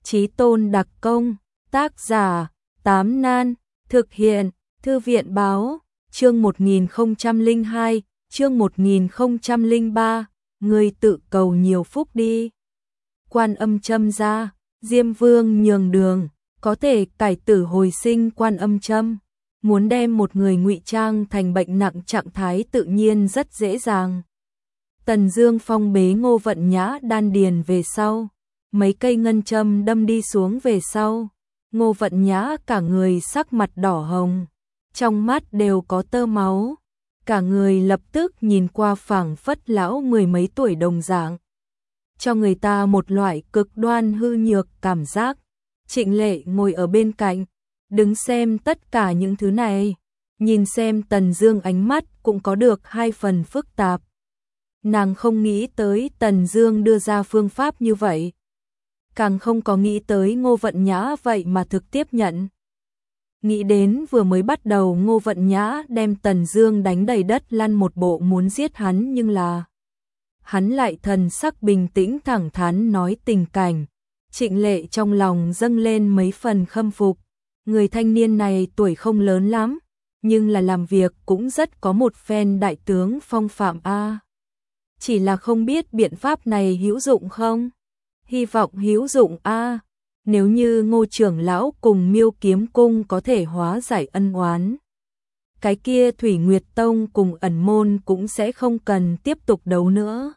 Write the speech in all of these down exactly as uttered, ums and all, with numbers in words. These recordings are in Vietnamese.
Chí Tôn đặc công, tác giả, Tám Nan, thực hiện, Thư viện báo, chương một nghìn không trăm lẻ hai, chương một nghìn không trăm lẻ ba, ngươi tự cầu nhiều phúc đi. Quan Âm châm ra, Diêm Vương nhường đường, có thể cải tử hồi sinh Quan Âm châm. Muốn đem một người ngụy trang thành bệnh nặng trạng thái tự nhiên rất dễ dàng. Tần Dương phong bế Ngô Vận Nhã đan điền về sau, mấy cây ngân châm đâm đi xuống về sau, Ngô Vận Nhã cả người sắc mặt đỏ hồng, trong mắt đều có tơ máu, cả người lập tức nhìn qua phảng phất lão mười mấy tuổi đồng dạng, cho người ta một loại cực đoan hư nhược cảm giác. Trịnh Lệ ngồi ở bên cạnh, đứng xem tất cả những thứ này, nhìn xem Tần Dương ánh mắt cũng có được hai phần phức tạp. Nàng không nghĩ tới Tần Dương đưa ra phương pháp như vậy, càng không có nghĩ tới Ngô Vận Nhã vậy mà thực tiếp nhận. Nghĩ đến vừa mới bắt đầu Ngô Vận Nhã đem Tần Dương đánh đầy đất lăn một bộ muốn giết hắn, nhưng là hắn lại thần sắc bình tĩnh thẳng thắn nói tình cảnh. Trịnh Lệ trong lòng dâng lên mấy phần khâm phục. Người thanh niên này tuổi không lớn lắm, nhưng là làm việc cũng rất có một phen đại tướng phong phạm a. Chỉ là không biết biện pháp này hữu dụng không? Hy vọng hữu dụng a. Nếu như Ngô trưởng lão cùng Miêu Kiếm cung có thể hóa giải ân oán, cái kia Thủy Nguyệt Tông cùng Ẩn môn cũng sẽ không cần tiếp tục đấu nữa.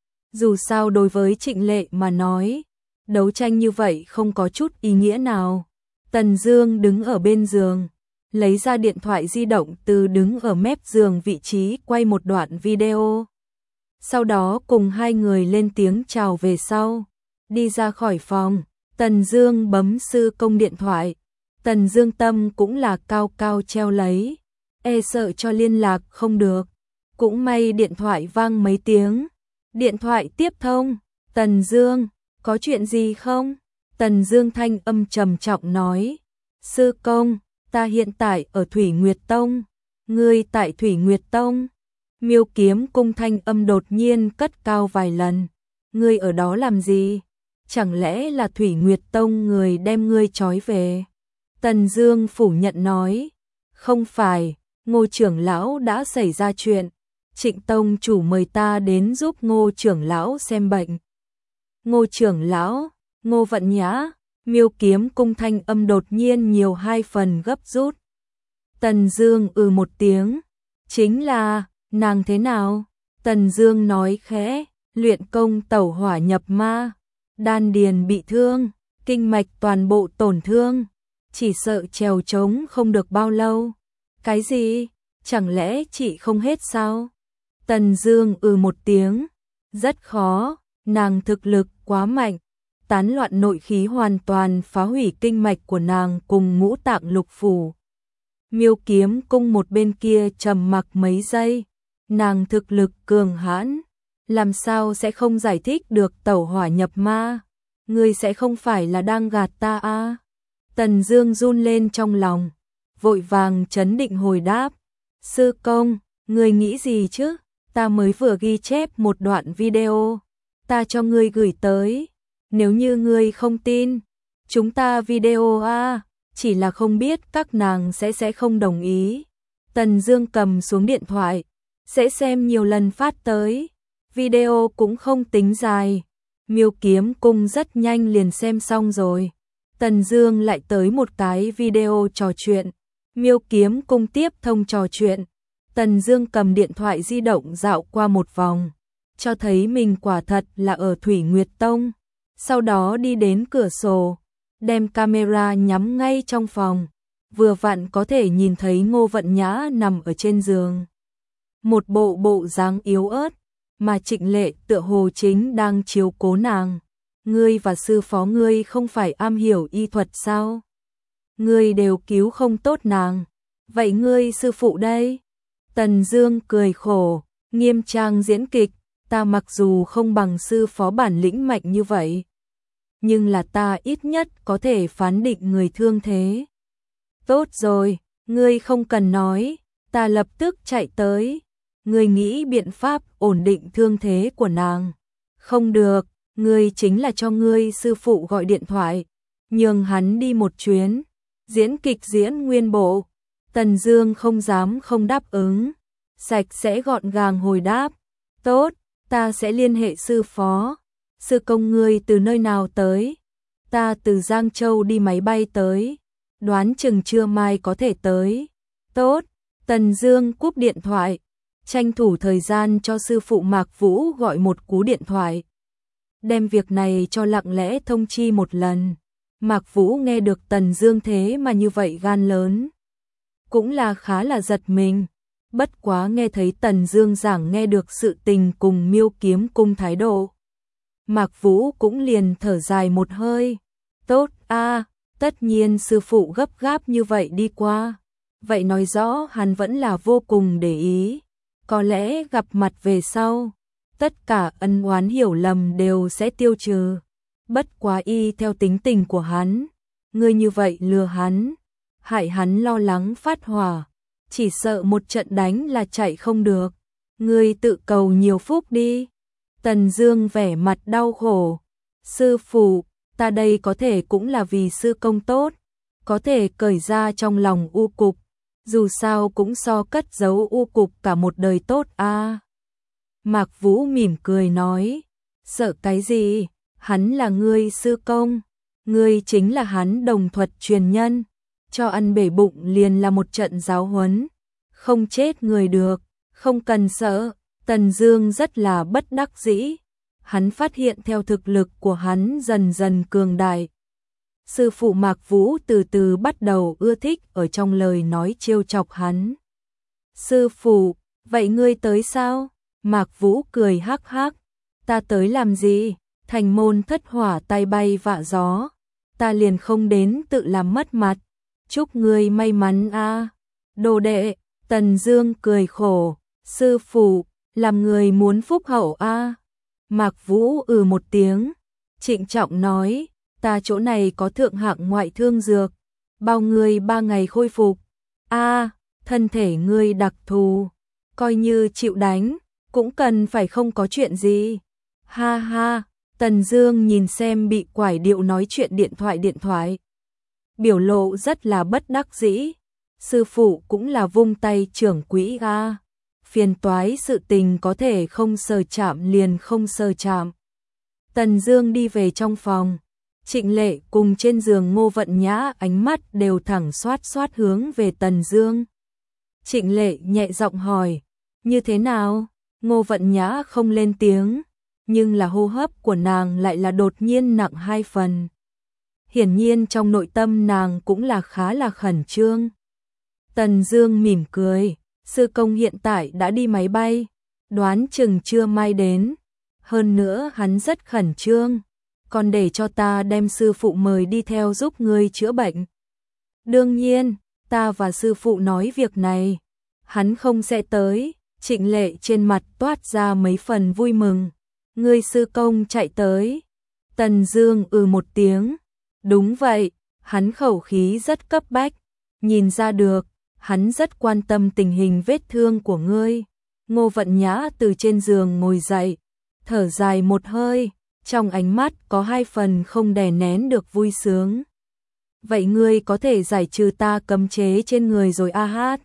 Dù sao đối với Trịnh Lệ mà nói, đấu tranh như vậy không có chút ý nghĩa nào. Tần Dương đứng ở bên giường, lấy ra điện thoại di động từ đứng ở mép giường vị trí quay một đoạn video. Sau đó cùng hai người lên tiếng chào về sau, đi ra khỏi phòng. Tần Dương bấm sư công điện thoại. Tần Dương tâm cũng là cao cao treo lấy, e sợ cho liên lạc không được. Cũng may điện thoại vang mấy tiếng. Điện thoại tiếp thông. Tần Dương, có chuyện gì không? Tần Dương thanh âm trầm trọng nói, sư công, ta hiện tại ở Thủy Nguyệt Tông. Ngươi tại Thủy Nguyệt Tông? Miêu Kiếm cung thanh âm đột nhiên cất cao vài lần. Ngươi ở đó làm gì? Chẳng lẽ là Thủy Nguyệt Tông người đem ngươi trói về? Tần Dương phủ nhận nói, không phải, Ngô trưởng lão đã xảy ra chuyện. Trịnh tông chủ mời ta đến giúp Ngô trưởng lão xem bệnh. Ngô trưởng lão, Ngô Vận Nhã. Miêu Kiếm cung thanh âm đột nhiên nhiều hai phần gấp rút. Tần Dương ừ một tiếng, chính là, nàng thế nào? Tần Dương nói khẽ, luyện công tẩu hỏa nhập ma, đan điền bị thương, kinh mạch toàn bộ tổn thương, chỉ sợ trèo trống không được bao lâu. Cái gì? Chẳng lẽ chị không hết sao? Tần Dương ừ một tiếng, rất khó, nàng thực lực quá mạnh, tán loạn nội khí hoàn toàn phá hủy kinh mạch của nàng cùng ngũ tạng lục phủ. Miêu Kiếm cung một bên kia trầm mặc mấy giây, nàng thực lực cường hãn, làm sao sẽ không giải thích được tẩu hỏa nhập ma? Ngươi sẽ không phải là đang gạt ta à? Tần Dương run lên trong lòng, vội vàng trấn định hồi đáp, sư công, ngươi nghĩ gì chứ? Ta mới vừa ghi chép một đoạn video, ta cho ngươi gửi tới. Nếu như ngươi không tin, chúng ta video à, chỉ là không biết các nàng sẽ sẽ không đồng ý. Tần Dương cầm xuống điện thoại, sẽ xem nhiều lần phát tới. Video cũng không tính dài. Miêu Kiếm cung rất nhanh liền xem xong rồi. Tần Dương lại tới một cái video trò chuyện. Miêu Kiếm cung tiếp thông trò chuyện. Tần Dương cầm điện thoại di động dạo qua một vòng, cho thấy mình quả thật là ở Thủy Nguyệt Tông. Sau đó đi đến cửa sổ, đem camera nhắm ngay trong phòng, vừa vặn có thể nhìn thấy Ngô Vận Nhã nằm ở trên giường. Một bộ bộ dáng yếu ớt, mà Trịnh Lệ tựa hồ chính đang chiếu cố nàng. Ngươi và sư phó ngươi không phải am hiểu y thuật sao? Ngươi đều cứu không tốt nàng, vậy ngươi sư phụ đây? Tần Dương cười khổ, nghiêm trang diễn kịch, ta mặc dù không bằng sư phó bản lĩnh mạnh như vậy, nhưng là ta ít nhất có thể phán định người thương thế. Tốt rồi, ngươi không cần nói, ta lập tức chạy tới. Ngươi nghĩ biện pháp ổn định thương thế của nàng. Không được, ngươi chính là cho ngươi sư phụ gọi điện thoại, nhường hắn đi một chuyến, diễn kịch diễn nguyên bộ. Tần Dương không dám không đáp ứng, sạch sẽ gọn gàng hồi đáp, tốt, ta sẽ liên hệ sư phó. Sư công ngươi từ nơi nào tới? Ta từ Giang Châu đi máy bay tới, đoán chừng trưa mai có thể tới. Tốt, Tần Dương cúp điện thoại, tranh thủ thời gian cho sư phụ Mạc Vũ gọi một cú điện thoại. Đem việc này cho lặng lẽ thông chi một lần. Mạc Vũ nghe được Tần Dương thế mà như vậy gan lớn, cũng là khá là giật mình. Bất quá nghe thấy Tần Dương giảng nghe được sự tình cùng Miêu Kiếm Cung thái độ, Mạc Vũ cũng liền thở dài một hơi. Tốt a, tất nhiên sư phụ gấp gáp như vậy đi qua, vậy nói rõ hắn vẫn là vô cùng để ý. Có lẽ gặp mặt về sau, tất cả ân oán hiểu lầm đều sẽ tiêu trừ. Bất quá y theo tính tình của hắn, ngươi như vậy lừa hắn, hại hắn lo lắng phát hỏa, chỉ sợ một trận đánh là chạy không được. Ngươi tự cầu nhiều phúc đi. Tần Dương vẻ mặt đau khổ. Sư phụ, ta đây có thể cũng là vì sư công tốt, có thể cởi ra trong lòng u cục, dù sao cũng so cất giấu u cục cả một đời tốt a. À. Mạc Vũ mỉm cười nói, sợ cái gì, hắn là ngươi sư công, ngươi chính là hắn đồng thuật truyền nhân, cho ăn bể bụng liền là một trận giáo huấn, không chết người được, không cần sợ. Tần Dương rất là bất đắc dĩ, hắn phát hiện theo thực lực của hắn dần dần cường đại, sư phụ Mạc Vũ từ từ bắt đầu ưa thích ở trong lời nói trêu chọc hắn. Sư phụ, vậy ngươi tới sao? Mạc Vũ cười hắc hắc, ta tới làm gì? Thành môn thất hỏa tay bay vạ gió, ta liền không đến tự làm mất mặt. Chúc ngươi may mắn a. À. Đồ đệ, Tần Dương cười khổ, sư phụ, làm người muốn phúc hậu a. À. Mạc Vũ ừ một tiếng, trịnh trọng nói, ta chỗ này có thượng hạng ngoại thương dược, bao ngươi ba ngày khôi phục. A, à, thân thể ngươi đặc thù, coi như chịu đánh, cũng cần phải không có chuyện gì. Ha ha, Tần Dương nhìn xem bị quải điệu nói chuyện điện thoại điện thoại, biểu lộ rất là bất đắc dĩ. Sư phụ cũng là vung tay trưởng quỹ a, phiền toái sự tình có thể không sờ chạm liền không sờ chạm. Tần Dương đi về trong phòng, Trịnh Lệ cùng trên giường Ngô Vận Nhã ánh mắt đều thẳng xoát xoát hướng về Tần Dương. Trịnh Lệ nhẹ giọng hỏi, như thế nào? Ngô Vận Nhã không lên tiếng, nhưng là hô hấp của nàng lại là đột nhiên nặng hai phần. Hiển nhiên trong nội tâm nàng cũng là khá là khẩn trương. Tần Dương mỉm cười, sư công hiện tại đã đi máy bay, đoán chừng trưa mai đến. Hơn nữa hắn rất khẩn trương, còn để cho ta đem sư phụ mời đi theo giúp ngươi chữa bệnh. Đương nhiên, ta và sư phụ nói việc này, hắn không sẽ tới. Trịnh Lệ trên mặt toát ra mấy phần vui mừng. Ngươi sư công chạy tới. Tần Dương ừ một tiếng. Đúng vậy, hắn khẩu khí rất cấp bách, nhìn ra được, hắn rất quan tâm tình hình vết thương của ngươi. Ngô Vận Nhã từ trên giường ngồi dậy, thở dài một hơi, trong ánh mắt có hai phần không đè nén được vui sướng. Vậy ngươi có thể giải trừ ta cấm chế trên người rồi a hát.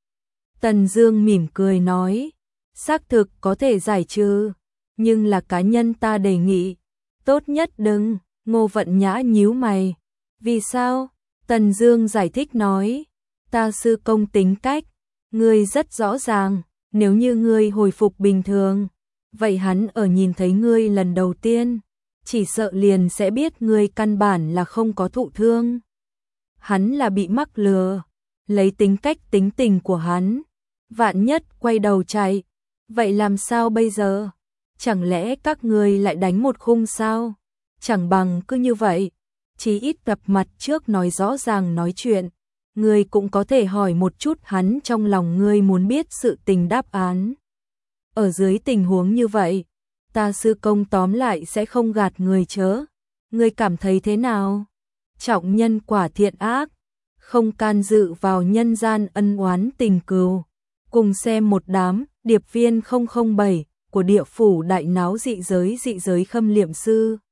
Tần Dương mỉm cười nói, xác thực có thể giải trừ, nhưng là cá nhân ta đề nghị, tốt nhất đừng. Ngô Vận Nhã nhíu mày, vì sao? Tần Dương giải thích nói, ta sư công tính cách, ngươi rất rõ ràng, nếu như ngươi hồi phục bình thường, vậy hắn ở nhìn thấy ngươi lần đầu tiên, chỉ sợ liền sẽ biết ngươi căn bản là không có thụ thương. Hắn là bị mắc lừa, lấy tính cách tính tình của hắn, vạn nhất quay đầu chạy, vậy làm sao bây giờ? Chẳng lẽ các ngươi lại đánh một khung sao? Chẳng bằng cứ như vậy, chí ít gặp mặt trước nói rõ ràng nói chuyện, ngươi cũng có thể hỏi một chút hắn trong lòng ngươi muốn biết sự tình đáp án. Ở dưới tình huống như vậy, ta sư công tóm lại sẽ không gạt người chớ. Ngươi cảm thấy thế nào? Trọng nhân quả thiện ác, không can dự vào nhân gian ân oán tình cừu. Cùng xem một đám điệp viên không không bảy của địa phủ đại náo dị giới dị giới khâm liệm sư.